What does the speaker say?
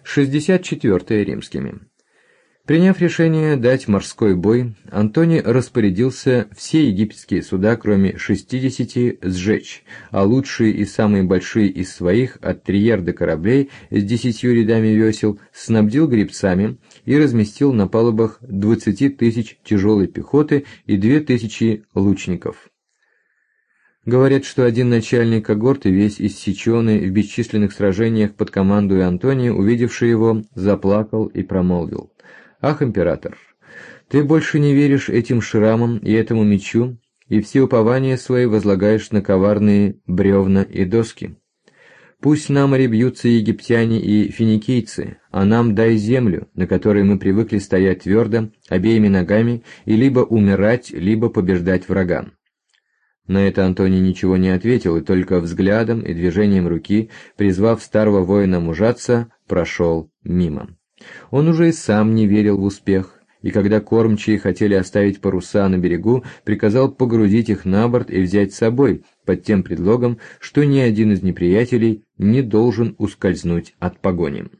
64 римскими. Приняв решение дать морской бой, Антоний распорядился все египетские суда, кроме 60, сжечь, а лучшие и самые большие из своих от триерда кораблей с 10 рядами весел снабдил гребцами и разместил на палубах 20 тысяч тяжелой пехоты и 2000 лучников. Говорят, что один начальник когорты, весь иссеченный в бесчисленных сражениях под командой Антония, увидевший его, заплакал и промолвил: «Ах, император, ты больше не веришь этим шрамам и этому мечу, и все упования свои возлагаешь на коварные бревна и доски. Пусть на море бьются египтяне и финикийцы, а нам дай землю, на которой мы привыкли стоять твердо, обеими ногами, и либо умирать, либо побеждать врага». На это Антоний ничего не ответил, и только взглядом и движением руки, призвав старого воина мужаться, прошел мимо. Он уже и сам не верил в успех, и когда кормчие хотели оставить паруса на берегу, приказал погрузить их на борт и взять с собой, под тем предлогом, что ни один из неприятелей не должен ускользнуть от погони.